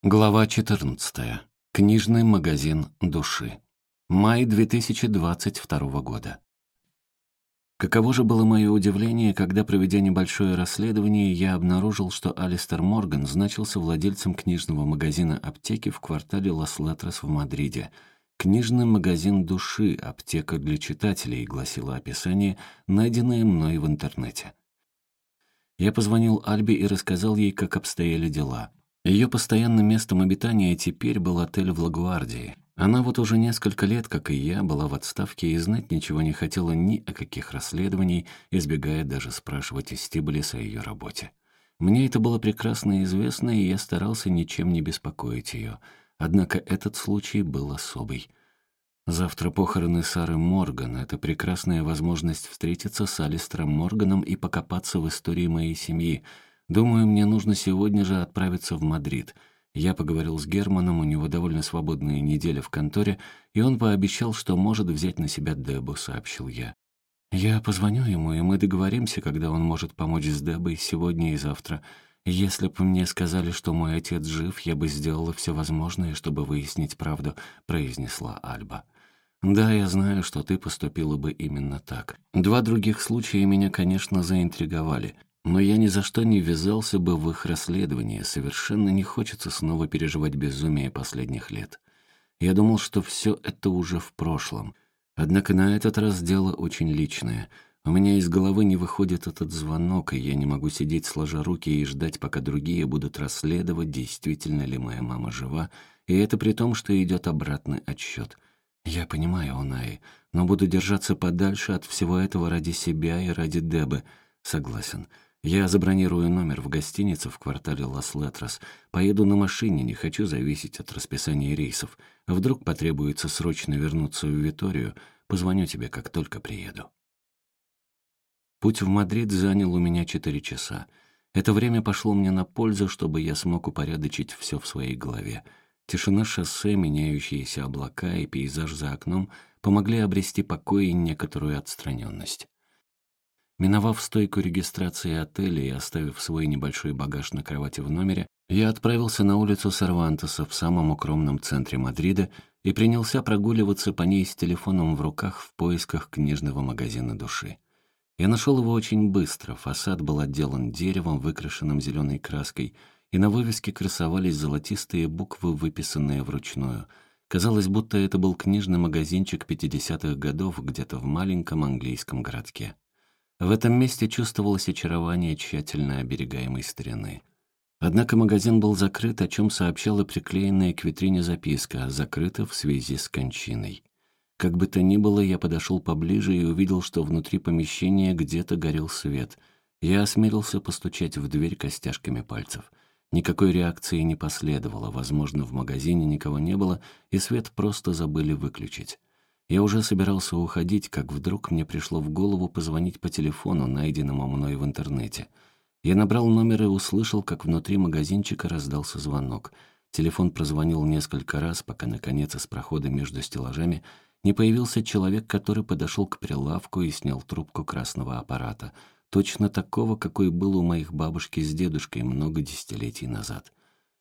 Глава 14. Книжный магазин души. Май 2022 года. Каково же было мое удивление, когда, проведя небольшое расследование, я обнаружил, что Алистер Морган значился владельцем книжного магазина аптеки в квартале Лас-Летрос в Мадриде. «Книжный магазин души. Аптека для читателей», гласило описание, найденное мной в интернете. Я позвонил Альбе и рассказал ей, как обстояли дела. Ее постоянным местом обитания теперь был отель в Лагуардии. Она вот уже несколько лет, как и я, была в отставке и знать ничего не хотела ни о каких расследованиях, избегая даже спрашивать из Стиблис о ее работе. Мне это было прекрасно известно, и я старался ничем не беспокоить ее. Однако этот случай был особый. Завтра похороны Сары Морган. Это прекрасная возможность встретиться с Алистером Морганом и покопаться в истории моей семьи. Думаю, мне нужно сегодня же отправиться в Мадрид. Я поговорил с Германом, у него довольно свободная неделя в конторе, и он пообещал, что может взять на себя Дебу, сообщил я. Я позвоню ему, и мы договоримся, когда он может помочь с Дебой сегодня и завтра. Если бы мне сказали, что мой отец жив, я бы сделала все возможное, чтобы выяснить правду, произнесла Альба. Да, я знаю, что ты поступила бы именно так. Два других случая меня, конечно, заинтриговали. Но я ни за что не ввязался бы в их расследование, совершенно не хочется снова переживать безумие последних лет. Я думал, что все это уже в прошлом. Однако на этот раз дело очень личное. У меня из головы не выходит этот звонок, и я не могу сидеть сложа руки и ждать, пока другие будут расследовать, действительно ли моя мама жива, и это при том, что идет обратный отсчет. Я понимаю, Унаи, но буду держаться подальше от всего этого ради себя и ради Дебы. Согласен. Я забронирую номер в гостинице в квартале Лас-Летрос. Поеду на машине, не хочу зависеть от расписания рейсов. Вдруг потребуется срочно вернуться в Виторию, позвоню тебе, как только приеду. Путь в Мадрид занял у меня 4 часа. Это время пошло мне на пользу, чтобы я смог упорядочить все в своей голове. Тишина шоссе, меняющиеся облака и пейзаж за окном помогли обрести покой и некоторую отстраненность. Миновав стойку регистрации отеля и оставив свой небольшой багаж на кровати в номере, я отправился на улицу Сервантеса в самом укромном центре Мадрида и принялся прогуливаться по ней с телефоном в руках в поисках книжного магазина души. Я нашел его очень быстро, фасад был отделан деревом, выкрашенным зеленой краской, и на вывеске красовались золотистые буквы, выписанные вручную. Казалось, будто это был книжный магазинчик 50-х годов где-то в маленьком английском городке. В этом месте чувствовалось очарование тщательно оберегаемой старины. Однако магазин был закрыт, о чем сообщала приклеенная к витрине записка «Закрыто в связи с кончиной». Как бы то ни было, я подошел поближе и увидел, что внутри помещения где-то горел свет. Я осмелился постучать в дверь костяшками пальцев. Никакой реакции не последовало, возможно, в магазине никого не было, и свет просто забыли выключить. Я уже собирался уходить, как вдруг мне пришло в голову позвонить по телефону, найденному мной в интернете. Я набрал номер и услышал, как внутри магазинчика раздался звонок. Телефон прозвонил несколько раз, пока, наконец, из прохода между стеллажами не появился человек, который подошел к прилавку и снял трубку красного аппарата, точно такого, какой был у моих бабушки с дедушкой много десятилетий назад.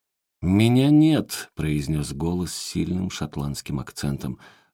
«Меня нет», — произнес голос с сильным шотландским акцентом.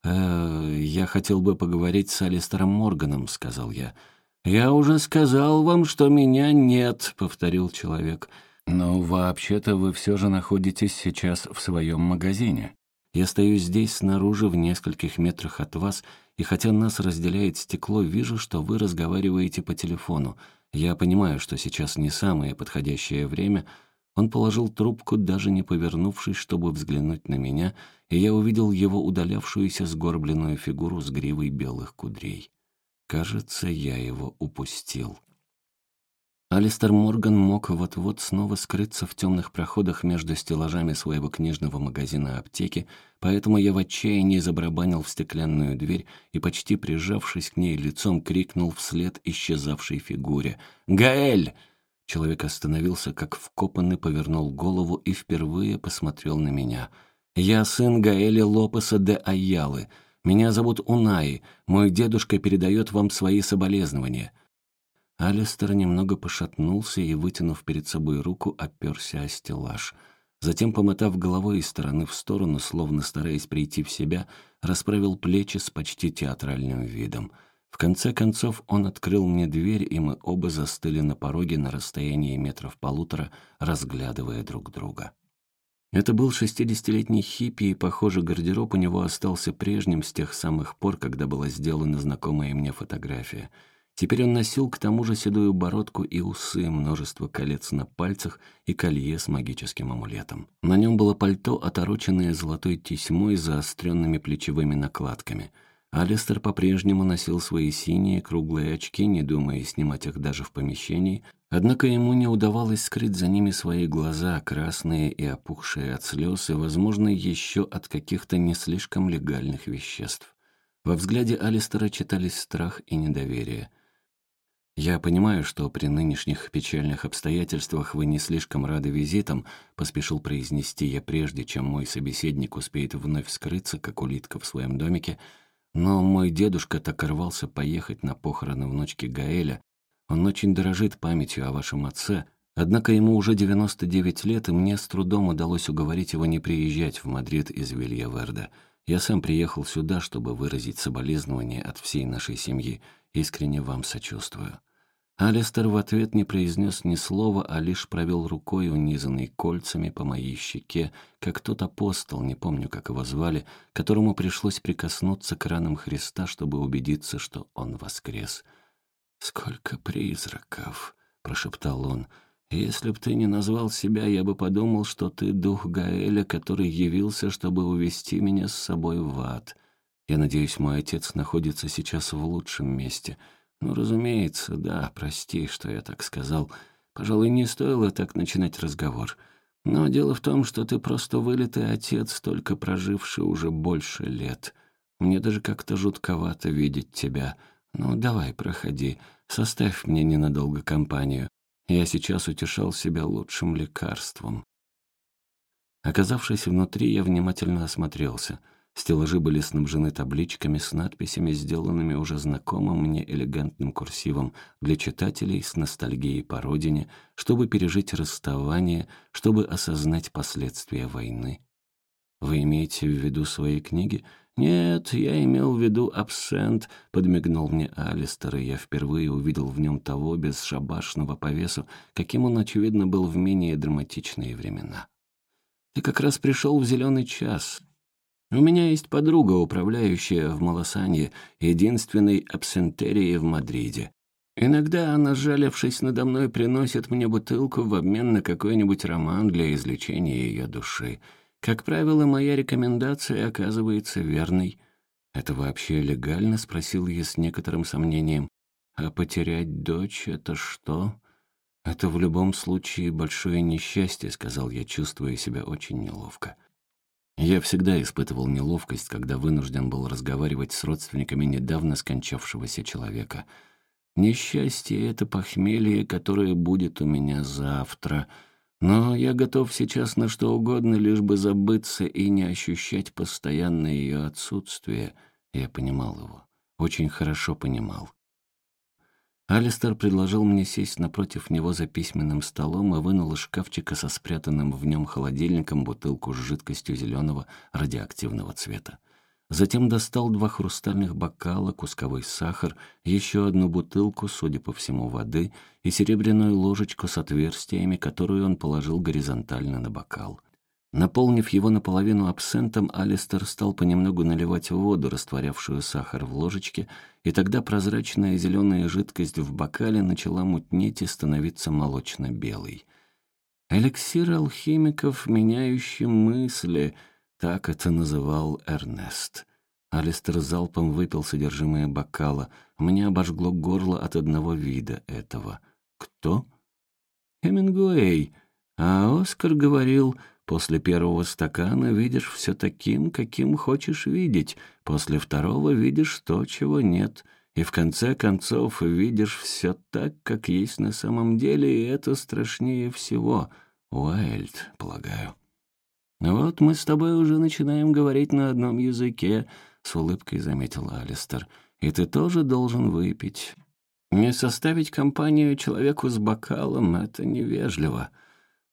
«Я хотел бы поговорить с Алистером Морганом», — сказал я. «Я уже сказал вам, что меня нет», — повторил человек. «Но вообще-то вы все же находитесь сейчас в своем магазине. Я стою здесь снаружи в нескольких метрах от вас, и хотя нас разделяет стекло, вижу, что вы разговариваете по телефону. Я понимаю, что сейчас не самое подходящее время». Он положил трубку, даже не повернувшись, чтобы взглянуть на меня, и я увидел его удалявшуюся сгорбленную фигуру с гривой белых кудрей. Кажется, я его упустил. Алистер Морган мог вот-вот снова скрыться в темных проходах между стеллажами своего книжного магазина аптеки, поэтому я в отчаянии забарабанил в стеклянную дверь и, почти прижавшись к ней лицом, крикнул вслед исчезавшей фигуре: «Гаэль!» Человек остановился, как вкопанный, повернул голову и впервые посмотрел на меня. «Я сын Гаэля Лопеса де Айялы. Меня зовут Унаи. Мой дедушка передает вам свои соболезнования». Алистер немного пошатнулся и, вытянув перед собой руку, оперся о стеллаж. Затем, помотав головой из стороны в сторону, словно стараясь прийти в себя, расправил плечи с почти театральным видом. В конце концов он открыл мне дверь, и мы оба застыли на пороге на расстоянии 1,5 метра, разглядывая друг друга. Это был 60-летний хиппи, и, похоже, гардероб у него остался прежним с тех самых пор, когда была сделана знакомая мне фотография. Теперь он носил к тому же седую бородку и усы, множество колец на пальцах и колье с магическим амулетом. На нем было пальто, отороченное золотой тесьмой с заостренными плечевыми накладками. Алистер по-прежнему носил свои синие круглые очки, не думая снимать их даже в помещении, однако ему не удавалось скрыть за ними свои глаза, красные и опухшие от слез, и, возможно, еще от каких-то не слишком легальных веществ. Во взгляде Алистера читались страх и недоверие. «Я понимаю, что при нынешних печальных обстоятельствах вы не слишком рады визитам», поспешил произнести я прежде, чем мой собеседник успеет вновь скрыться, как улитка в своем домике, «но мой дедушка так рвался поехать на похороны внучки Гаэля. Он очень дорожит памятью о вашем отце, однако ему уже 99 лет, и мне с трудом удалось уговорить его не приезжать в Мадрид из Вильяверда. Я сам приехал сюда, чтобы выразить соболезнования от всей нашей семьи. Искренне вам сочувствую». Алистер в ответ не произнес ни слова, а лишь провел рукой, унизанной кольцами, по моей щеке, как тот апостол, не помню, как его звали, которому пришлось прикоснуться к ранам Христа, чтобы убедиться, что он воскрес. «Сколько призраков!» — прошептал он. «Если б ты не назвал себя, я бы подумал, что ты дух Гаэля, который явился, чтобы увести меня с собой в ад. Я надеюсь, мой отец находится сейчас в лучшем месте». «Ну, разумеется, да, прости, что я так сказал. Пожалуй, не стоило так начинать разговор. Но дело в том, что ты просто вылитый отец, только проживший уже больше лет. Мне даже как-то жутковато видеть тебя. Ну, давай, проходи, составь мне ненадолго компанию. Я сейчас утешал себя лучшим лекарством». Оказавшись внутри, я внимательно осмотрелся. Стеллажи были снабжены табличками с надписями, сделанными уже знакомым мне элегантным курсивом для читателей с ностальгией по родине, чтобы пережить расставание, чтобы осознать последствия войны. «Вы имеете в виду свои книги?» «Нет, я имел в виду абсент», — подмигнул мне Алистер, и я впервые увидел в нем того бесшабашного по весу, каким он, очевидно, был в менее драматичные времена. «Ты как раз пришел в зеленый час». У меня есть подруга, управляющая в Малосанье, единственной абсентерией в Мадриде. Иногда она, сжалившись надо мной, приносит мне бутылку в обмен на какой-нибудь роман для излечения ее души. Как правило, моя рекомендация оказывается верной. «Это вообще легально?» — спросил я с некоторым сомнением. «А потерять дочь — это что?» «Это в любом случае большое несчастье», — сказал я, чувствуя себя очень неловко. Я всегда испытывал неловкость, когда вынужден был разговаривать с родственниками недавно скончавшегося человека. Несчастье — это похмелье, которое будет у меня завтра. Но я готов сейчас на что угодно, лишь бы забыться и не ощущать постоянное ее отсутствие. Я понимал его. Очень хорошо понимал. Алистер предложил мне сесть напротив него за письменным столом и вынул из шкафчика со спрятанным в нем холодильником бутылку с жидкостью зеленого радиоактивного цвета. Затем достал 2 хрустальных бокала, кусковой сахар, еще одну бутылку, судя по всему, воды и серебряную ложечку с отверстиями, которую он положил горизонтально на бокал. Наполнив его наполовину абсентом, Алистер стал понемногу наливать воду, растворявшую сахар в ложечке, и тогда прозрачная зеленая жидкость в бокале начала мутнеть и становиться молочно-белой. «Эликсир алхимиков, меняющий мысли», — так это называл Эрнест. Алистер залпом выпил содержимое бокала. Мне обожгло горло от одного вида этого. «Кто?» «Хемингуэй. А Оскар говорил...» После первого стакана видишь все таким, каким хочешь видеть. После второго видишь то, чего нет. И в конце концов видишь все так, как есть на самом деле, и это страшнее всего. Уайльд, полагаю. «Вот мы с тобой уже начинаем говорить на одном языке», — с улыбкой заметил Алистер. «И ты тоже должен выпить. Не составить компанию человеку с бокалом — это невежливо».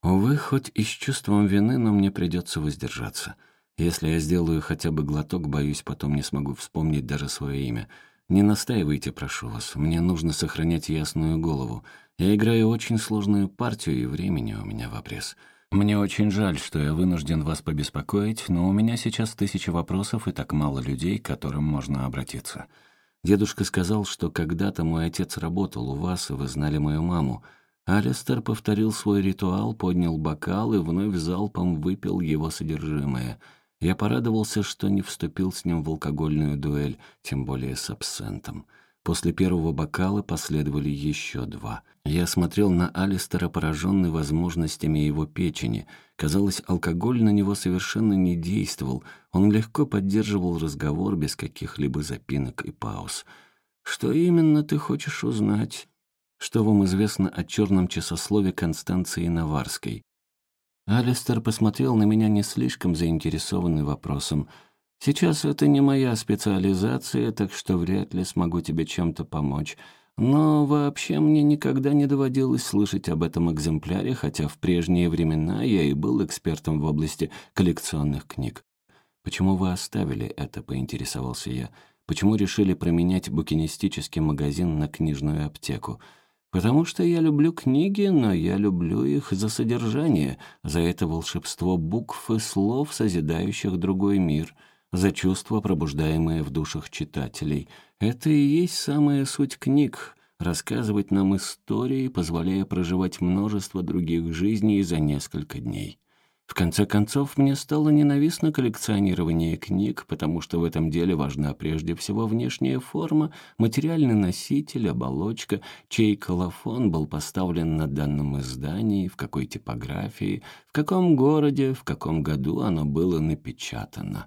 Увы, хоть и с чувством вины, но мне придется воздержаться. Если я сделаю хотя бы глоток, боюсь, потом не смогу вспомнить даже свое имя. Не настаивайте, прошу вас. Мне нужно сохранять ясную голову. Я играю очень сложную партию, и времени у меня в обрез. Мне очень жаль, что я вынужден вас побеспокоить, но у меня сейчас 1000 вопросов и так мало людей, к которым можно обратиться. Дедушка сказал, что когда-то мой отец работал у вас, и вы знали мою маму. Алистер повторил свой ритуал, поднял бокал и вновь залпом выпил его содержимое. Я порадовался, что не вступил с ним в алкогольную дуэль, тем более с абсентом. После первого бокала последовали еще 2. Я смотрел на Алистера, пораженный возможностями его печени. Казалось, алкоголь на него совершенно не действовал. Он легко поддерживал разговор без каких-либо запинок и пауз. «Что именно ты хочешь узнать?» «Что вам известно о черном часослове Констанции Наварской?» Алистер посмотрел на меня не слишком заинтересованный вопросом. «Сейчас это не моя специализация, так что вряд ли смогу тебе чем-то помочь. Но вообще мне никогда не доводилось слышать об этом экземпляре, хотя в прежние времена я и был экспертом в области коллекционных книг. Почему вы оставили это?» — поинтересовался я. «Почему решили променять букинистический магазин на книжную аптеку?» «Потому что я люблю книги, но я люблю их за содержание, за это волшебство букв и слов, созидающих другой мир, за чувства, пробуждаемые в душах читателей. Это и есть самая суть книг — рассказывать нам истории, позволяя проживать множество других жизней за несколько дней». В конце концов, мне стало ненавистно коллекционирование книг, потому что в этом деле важна прежде всего внешняя форма, материальный носитель, оболочка, чей колофон был поставлен на данном издании, в какой типографии, в каком городе, в каком году оно было напечатано.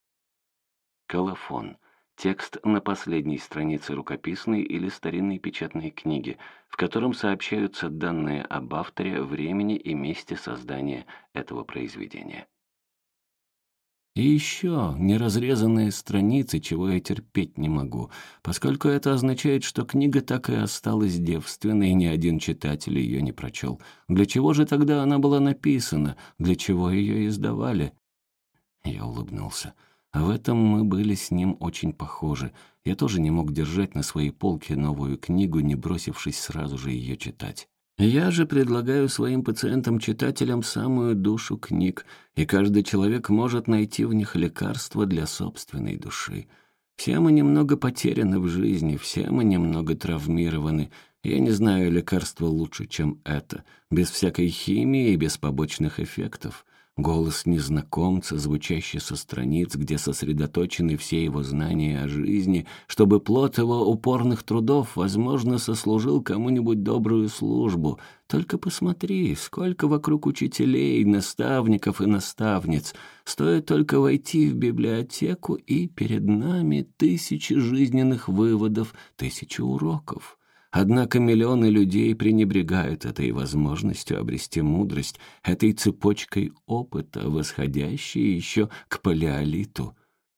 Колофон. Текст на последней странице рукописной или старинной печатной книги, в котором сообщаются данные об авторе, времени и месте создания этого произведения. И еще неразрезанные страницы, чего я терпеть не могу, поскольку это означает, что книга так и осталась девственной, и ни один читатель ее не прочел. Для чего же тогда она была написана? Для чего ее издавали? Я улыбнулся. А в этом мы были с ним очень похожи. Я тоже не мог держать на своей полке новую книгу, не бросившись сразу же ее читать. Я же предлагаю своим пациентам-читателям самую душу книг, и каждый человек может найти в них лекарство для собственной души. Все мы немного потеряны в жизни, все мы немного травмированы. Я не знаю лекарства лучше, чем это, без всякой химии и без побочных эффектов. Голос незнакомца, звучащий со страниц, где сосредоточены все его знания о жизни, чтобы плод его упорных трудов, возможно, сослужил кому-нибудь добрую службу. Только посмотри, сколько вокруг учителей, наставников и наставниц. Стоит только войти в библиотеку, и перед нами 1000 жизненных выводов, 1000 уроков. Однако миллионы людей пренебрегают этой возможностью обрести мудрость, этой цепочкой опыта, восходящей еще к палеолиту.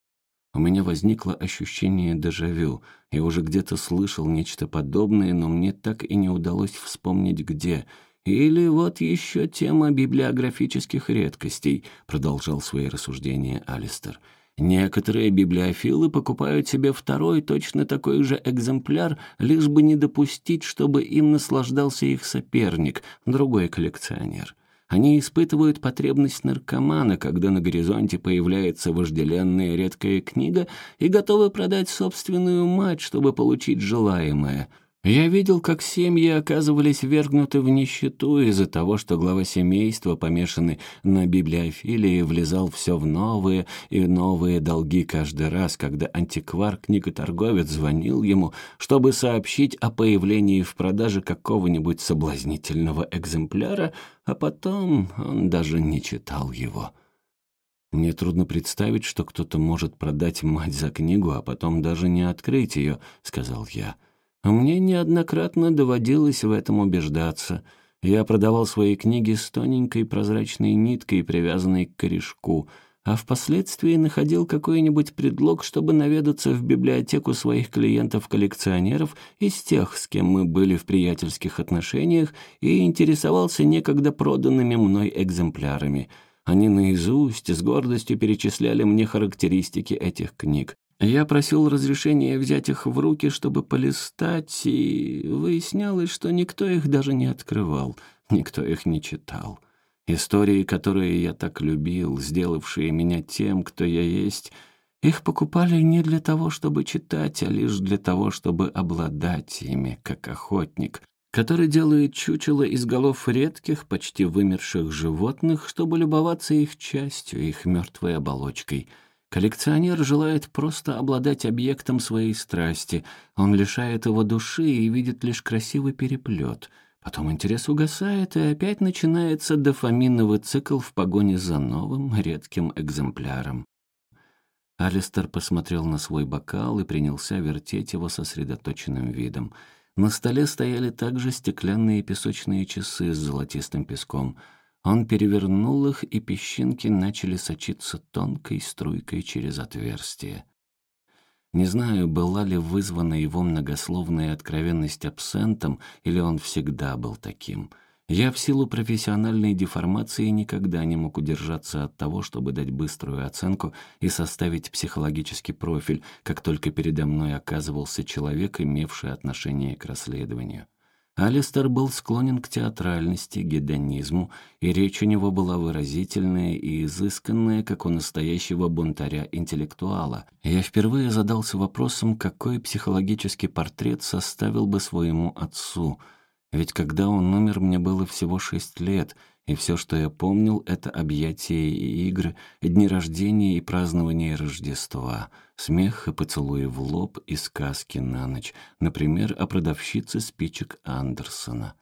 У меня возникло ощущение дежавю. Я уже где-то слышал нечто подобное, но мне так и не удалось вспомнить где. «Или вот еще тема библиографических редкостей», — продолжал свои рассуждения Алистер. «Некоторые библиофилы покупают себе второй, точно такой же экземпляр, лишь бы не допустить, чтобы им наслаждался их соперник, другой коллекционер. Они испытывают потребность наркомана, когда на горизонте появляется вожделенная редкая книга, и готовы продать собственную мать, чтобы получить желаемое». Я видел, как семьи оказывались ввергнуты в нищету из-за того, что глава семейства, помешанный на библиофилии, влезал все в новые и новые долги каждый раз, когда антиквар-книготорговец звонил ему, чтобы сообщить о появлении в продаже какого-нибудь соблазнительного экземпляра, а потом он даже не читал его. «Мне трудно представить, что кто-то может продать мать за книгу, а потом даже не открыть ее», — сказал я. Мне неоднократно доводилось в этом убеждаться. Я продавал свои книги с тоненькой прозрачной ниткой, привязанной к корешку. а впоследствии находил какой-нибудь предлог, чтобы наведаться в библиотеку своих клиентов-коллекционеров из тех, с кем мы были в приятельских отношениях, и интересовался некогда проданными мной экземплярами. Они наизусть с гордостью перечисляли мне характеристики этих книг. Я просил разрешения взять их в руки, чтобы полистать, и выяснялось, что никто их даже не открывал, никто их не читал. Истории, которые я так любил, сделавшие меня тем, кто я есть, их покупали не для того, чтобы читать, а лишь для того, чтобы обладать ими, как охотник, который делает чучело из голов редких, почти вымерших животных, чтобы любоваться их частью, их мертвой оболочкой. Коллекционер желает просто обладать объектом своей страсти. Он лишает его души и видит лишь красивый переплет. Потом интерес угасает, и опять начинается дофаминовый цикл в погоне за новым, редким экземпляром. Алистер посмотрел на свой бокал и принялся вертеть его сосредоточенным видом. На столе стояли также стеклянные песочные часы с золотистым песком. Он перевернул их, и песчинки начали сочиться тонкой струйкой через отверстие. Не знаю, была ли вызвана его многословная откровенность абсентом, или он всегда был таким. Я в силу профессиональной деформации никогда не мог удержаться от того, чтобы дать быструю оценку и составить психологический профиль, как только передо мной оказывался человек, имевший отношение к расследованию. Алистер был склонен к театральности, гедонизму, и речь у него была выразительная и изысканная, как у настоящего бунтаря-интеллектуала. Я впервые задался вопросом, какой психологический портрет составил бы своему отцу. Ведь когда он умер, мне было всего 6 лет, и все, что я помнил, это объятия и игры, дни рождения и празднования Рождества, смех и поцелуи в лоб и сказки на ночь, например, о продавщице спичек Андерсона.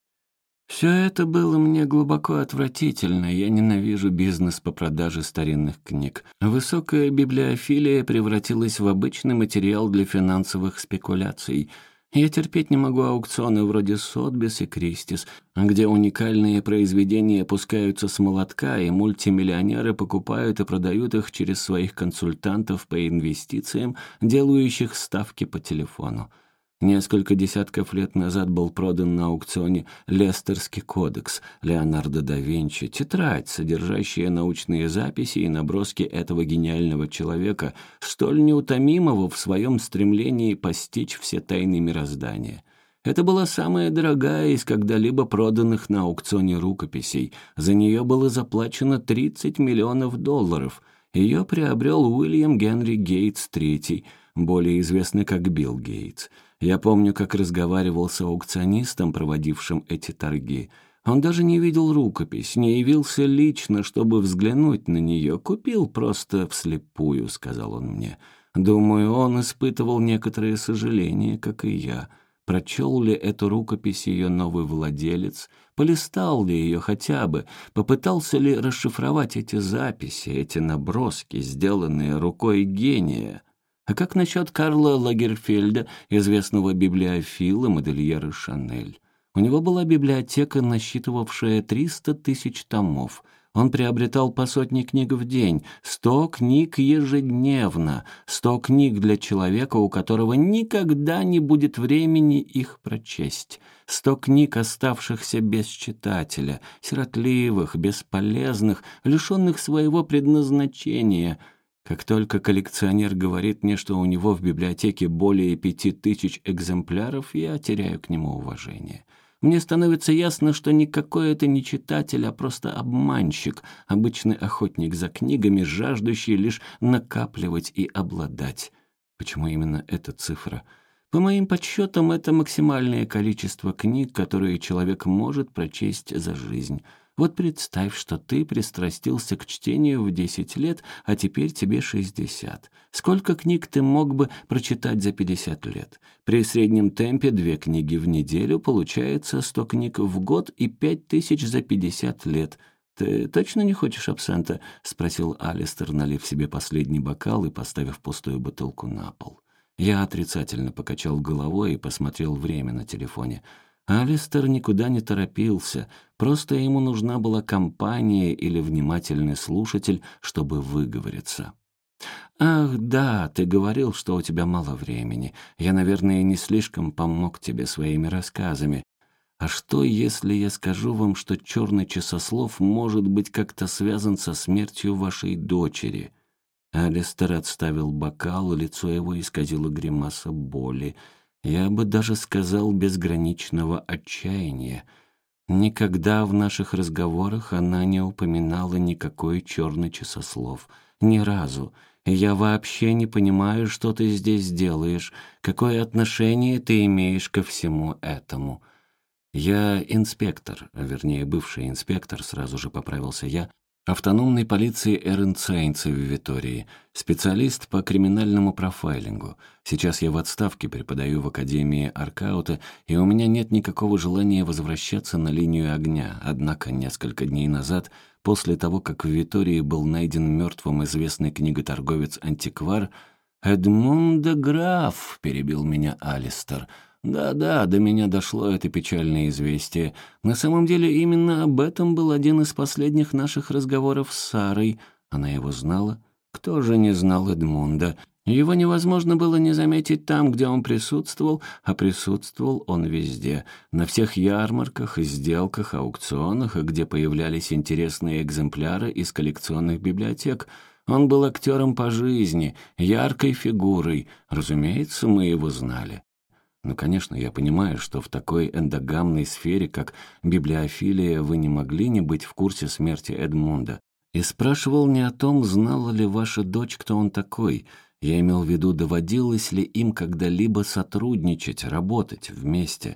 Все это было мне глубоко отвратительно, я ненавижу бизнес по продаже старинных книг. Высокая библиофилия превратилась в обычный материал для финансовых спекуляций. Я терпеть не могу аукционы вроде Сотбис и Кристис, где уникальные произведения пускаются с молотка, и мультимиллионеры покупают и продают их через своих консультантов по инвестициям, делающих ставки по телефону. Несколько десятков лет назад был продан на аукционе «Лестерский кодекс» Леонардо да Винчи, тетрадь, содержащая научные записи и наброски этого гениального человека, столь неутомимого в своем стремлении постичь все тайны мироздания. Это была самая дорогая из когда-либо проданных на аукционе рукописей. За нее было заплачено $30 миллионов. Ее приобрел Уильям Генри Гейтс III, более известный как Билл Гейтс. Я помню, как разговаривал с аукционистом, проводившим эти торги. Он даже не видел рукопись, не явился лично, чтобы взглянуть на нее. Купил просто вслепую, сказал он мне. Думаю, он испытывал некоторое сожаление, как и я. Прочел ли эту рукопись ее новый владелец? Полистал ли ее хотя бы? Попытался ли расшифровать эти записи, эти наброски, сделанные рукой гения? А как насчет Карла Лагерфельда, известного библиофила, модельера Шанель? У него была библиотека, насчитывавшая 300 тысяч томов. Он приобретал по 100 книг в день, 100 книг ежедневно, 100 книг для человека, у которого никогда не будет времени их прочесть, 100 книг, оставшихся без читателя, сиротливых, бесполезных, лишенных своего предназначения. Как только коллекционер говорит мне, что у него в библиотеке более 5000 экземпляров, я теряю к нему уважение. Мне становится ясно, что никакой это не читатель, а просто обманщик, обычный охотник за книгами, жаждущий лишь накапливать и обладать. Почему именно эта цифра? По моим подсчетам, это максимальное количество книг, которые человек может прочесть за жизнь. Вот представь, что ты пристрастился к чтению в 10 лет, а теперь тебе 60. Сколько книг ты мог бы прочитать за 50 лет? При среднем темпе 2 книги в неделю получается 100 книг в год и 5000 за 50 лет. «Ты точно не хочешь абсента?» — спросил Алистер, налив себе последний бокал и поставив пустую бутылку на пол. Я отрицательно покачал головой и посмотрел время на телефоне. Алистер никуда не торопился, просто ему нужна была компания или внимательный слушатель, чтобы выговориться. «Ах, да, ты говорил, что у тебя мало времени. Я, наверное, не слишком помог тебе своими рассказами. А что, если я скажу вам, что черный часослов может быть как-то связан со смертью вашей дочери?» Алистер отставил бокал, лицо его исказило гримаса боли. Я бы даже сказал безграничного отчаяния. Никогда в наших разговорах она не упоминала никакой черный часослов. Ни разу. Я вообще не понимаю, что ты здесь делаешь, какое отношение ты имеешь ко всему этому. Я инспектор, вернее, бывший инспектор, сразу же поправился я, автономной полиции Эренцейнца в Витории, специалист по криминальному профайлингу. Сейчас я в отставке, преподаю в Академии Аркаута, и у меня нет никакого желания возвращаться на линию огня. Однако несколько дней назад, после того, как в Витории был найден мертвым известный книготорговец-антиквар, «Эдмунд де Граф», — перебил меня Алистер. «Да-да, до меня дошло это печальное известие. На самом деле именно об этом был один из последних наших разговоров с Сарой. Она его знала? Кто же не знал Эдмунда? Его невозможно было не заметить там, где он присутствовал, а присутствовал он везде. На всех ярмарках, сделках, аукционах, где появлялись интересные экземпляры из коллекционных библиотек. Он был актером по жизни, яркой фигурой. Разумеется, мы его знали. Ну, конечно, я понимаю, что в такой эндогамной сфере, как библиофилия, вы не могли не быть в курсе смерти Эдмунда. И спрашивал не о том, знала ли ваша дочь, кто он такой. Я имел в виду, доводилось ли им когда-либо сотрудничать, работать вместе.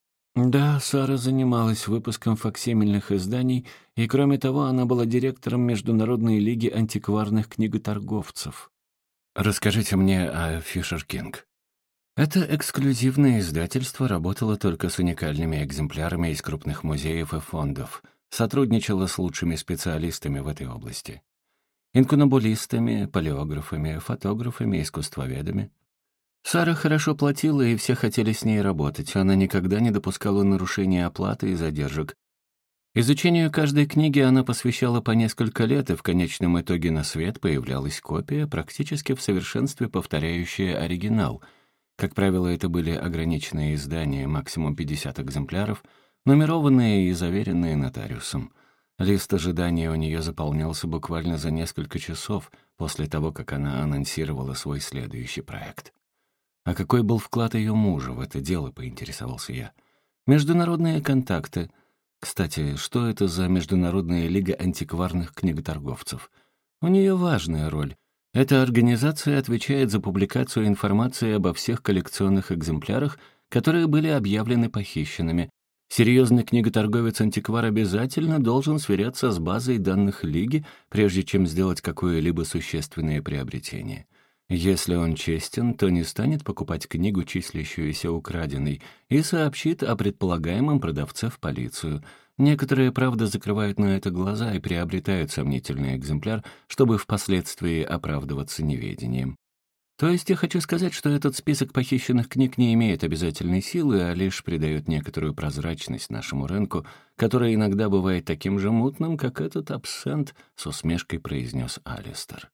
Да, Сара занималась выпуском факсимильных изданий, и, кроме того, она была директором Международной лиги антикварных книготорговцев. Расскажите мне о Фишер Кинг. Это эксклюзивное издательство работало только с уникальными экземплярами из крупных музеев и фондов, сотрудничало с лучшими специалистами в этой области. Инкунабулистами, палеографами, фотографами, искусствоведами. Сара хорошо платила, и все хотели с ней работать. Она никогда не допускала нарушения оплаты и задержек. Изучению каждой книги она посвящала по несколько лет, и в конечном итоге на свет появлялась копия, практически в совершенстве повторяющая оригинал. Как правило, это были ограниченные издания, максимум 50 экземпляров, нумерованные и заверенные нотариусом. Лист ожидания у нее заполнялся буквально за несколько часов после того, как она анонсировала свой следующий проект. А какой был вклад ее мужа в это дело, поинтересовался я. Международные контакты. Кстати, что это за Международная лига антикварных книготорговцев? У нее важная роль. Эта организация отвечает за публикацию информации обо всех коллекционных экземплярах, которые были объявлены похищенными. Серьезный книготорговец-антиквар обязательно должен сверяться с базой данных Лиги, прежде чем сделать какое-либо существенное приобретение. Если он честен, то не станет покупать книгу, числящуюся украденной, и сообщит о предполагаемом продавце в полицию. Некоторые, правда, закрывают на это глаза и приобретают сомнительный экземпляр, чтобы впоследствии оправдываться неведением. То есть я хочу сказать, что этот список похищенных книг не имеет обязательной силы, а лишь придает некоторую прозрачность нашему рынку, который иногда бывает таким же мутным, как этот абсент, с усмешкой произнес Алистер.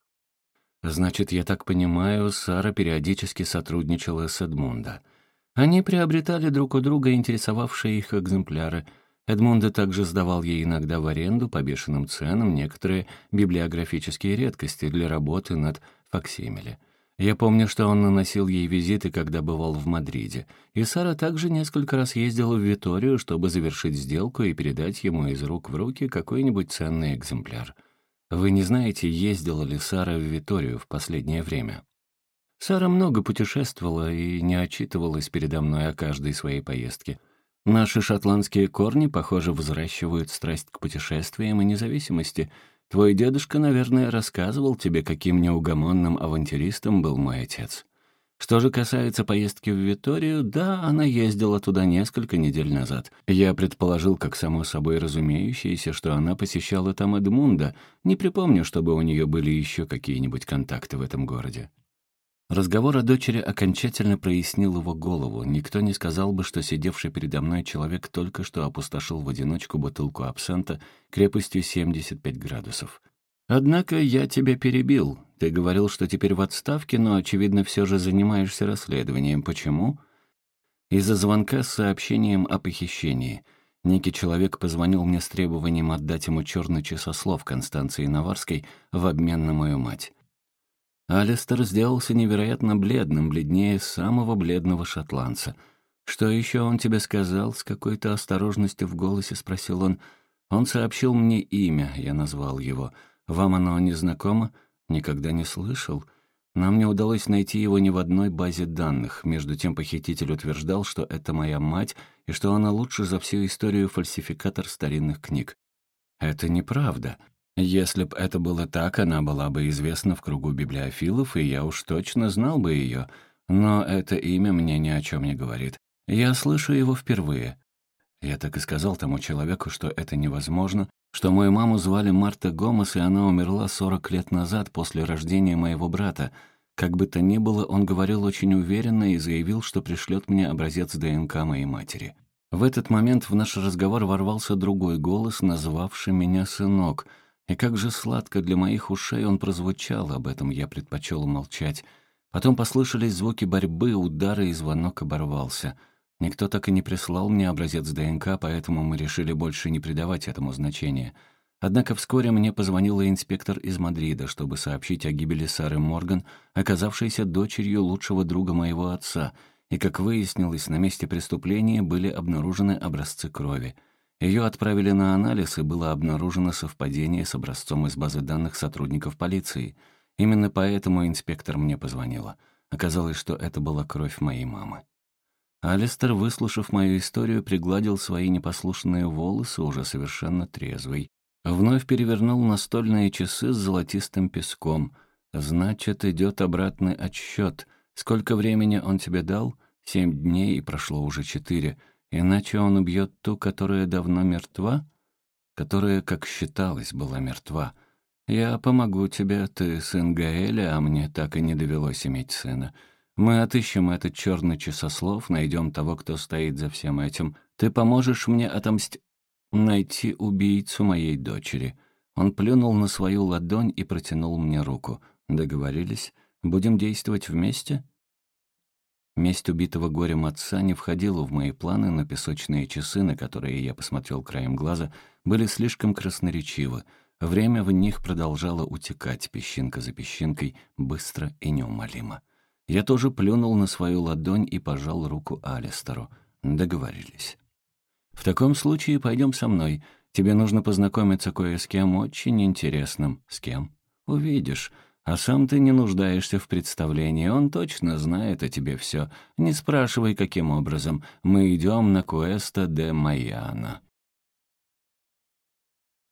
Значит, я так понимаю, Сара периодически сотрудничала с Эдмундо. Они приобретали друг у друга интересовавшие их экземпляры. Эдмундо также сдавал ей иногда в аренду по бешеным ценам некоторые библиографические редкости для работы над факсимиле. Я помню, что он наносил ей визиты, когда бывал в Мадриде, и Сара также несколько раз ездила в Виторию, чтобы завершить сделку и передать ему из рук в руки какой-нибудь ценный экземпляр. Вы не знаете, ездила ли Сара в Виторию в последнее время? Сара много путешествовала и не отчитывалась передо мной о каждой своей поездке. Наши шотландские корни, похоже, взращивают страсть к путешествиям и независимости. Твой дедушка, наверное, рассказывал тебе, каким неугомонным авантюристом был мой отец. Что же касается поездки в Виторию, да, она ездила туда несколько недель назад. Я предположил, как само собой разумеющееся, что она посещала там Эдмунда. Не припомню, чтобы у нее были еще какие-нибудь контакты в этом городе. Разговор о дочери окончательно прояснил его голову. Никто не сказал бы, что сидевший передо мной человек только что опустошил в одиночку бутылку абсента крепостью 75 градусов. «Однако я тебя перебил. Ты говорил, что теперь в отставке, но, очевидно, все же занимаешься расследованием. Почему?» «Из-за звонка с сообщением о похищении. Некий человек позвонил мне с требованием отдать ему черный часослов Констанции Наварской в обмен на мою мать». Алистер сделался невероятно бледным, бледнее самого бледного шотландца. «Что еще он тебе сказал?» — с какой-то осторожностью в голосе спросил он. «Он сообщил мне имя, я назвал его. Вам оно не знакомо? Никогда не слышал? Нам не удалось найти его ни в одной базе данных. Между тем похититель утверждал, что это моя мать и что она лучше за всю историю фальсификатор старинных книг. Это неправда. Если б это было так, она была бы известна в кругу библиофилов, и я уж точно знал бы ее. Но это имя мне ни о чем не говорит. Я слышу его впервые». Я так и сказал тому человеку, что это невозможно, что мою маму звали Марта Гомес, и она умерла 40 лет назад после рождения моего брата. Как бы то ни было, он говорил очень уверенно и заявил, что пришлет мне образец ДНК моей матери. В этот момент в наш разговор ворвался другой голос, назвавший меня «сынок». И как же сладко для моих ушей он прозвучал, об этом я предпочел умолчать. Потом послышались звуки борьбы, удары, и звонок оборвался. Никто так и не прислал мне образец ДНК, поэтому мы решили больше не придавать этому значения. Однако вскоре мне позвонила инспектор из Мадрида, чтобы сообщить о гибели Сары Морган, оказавшейся дочерью лучшего друга моего отца, и, как выяснилось, на месте преступления были обнаружены образцы крови. Ее отправили на анализ, и было обнаружено совпадение с образцом из базы данных сотрудников полиции. Именно поэтому инспектор мне позвонила. Оказалось, что это была кровь моей мамы. Алистер, выслушав мою историю, пригладил свои непослушные волосы, уже совершенно трезвый. Вновь перевернул настольные часы с золотистым песком. «Значит, идет обратный отсчет. Сколько времени он тебе дал? 7 дней, и прошло уже 4. Иначе он убьет ту, которая давно мертва?» «Которая, как считалось, была мертва. Я помогу тебе, ты сын Гаэля, а мне так и не довелось иметь сына. Мы отыщем этот черный часослов, найдем того, кто стоит за всем этим. Ты поможешь мне найти убийцу моей дочери». Он плюнул на свою ладонь и протянул мне руку. «Договорились? Будем действовать вместе?» Месть убитого горем отца не входила в мои планы, но песочные часы, на которые я посмотрел краем глаза, были слишком красноречивы. Время в них продолжало утекать, песчинка за песчинкой, быстро и неумолимо. Я тоже плюнул на свою ладонь и пожал руку Алистеру. Договорились. «В таком случае пойдем со мной. Тебе нужно познакомиться кое с кем очень интересным». «С кем?» «Увидишь. А сам ты не нуждаешься в представлении. Он точно знает о тебе все. Не спрашивай, каким образом. Мы идем на Куэста де Майяна».